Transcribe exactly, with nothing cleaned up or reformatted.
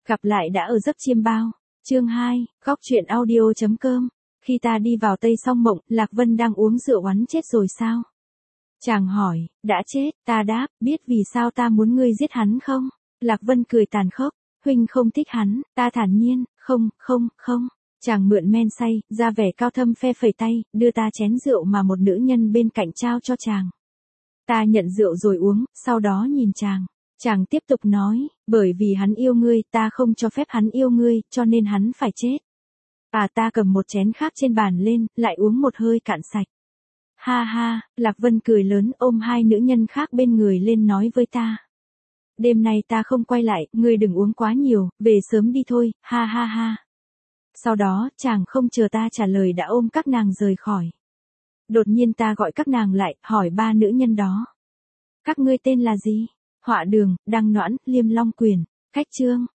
Gặp lại đã ở giấc chiêm bao. Chương hai, góc truyện audio.com. Khi ta đi vào Tây Song Mộng, Lạc Vân đang uống rượu oán chết rồi sao? Chàng hỏi, đã chết, ta đáp, biết vì sao ta muốn ngươi giết hắn không? Lạc Vân cười tàn khốc, huynh không thích hắn, ta thản nhiên, không, không, không. Chàng mượn men say, ra vẻ cao thâm phe phẩy tay, đưa ta chén rượu mà một nữ nhân bên cạnh trao cho chàng. Ta nhận rượu rồi uống, sau đó nhìn chàng. Chàng tiếp tục nói, bởi vì hắn yêu ngươi, ta không cho phép hắn yêu ngươi, cho nên hắn phải chết. À ta cầm một chén khác trên bàn lên, lại uống một hơi cạn sạch. Ha ha, Lạc Vân cười lớn ôm hai nữ nhân khác bên người lên nói với ta. Đêm nay ta không quay lại, ngươi đừng uống quá nhiều, về sớm đi thôi, ha ha ha. Sau đó, chàng không chờ ta trả lời đã ôm các nàng rời khỏi. Đột nhiên ta gọi các nàng lại, hỏi ba nữ nhân đó. Các ngươi tên là gì? Họa Đường, Đăng Noãn, Liêm Long Quyền, Khách Trương.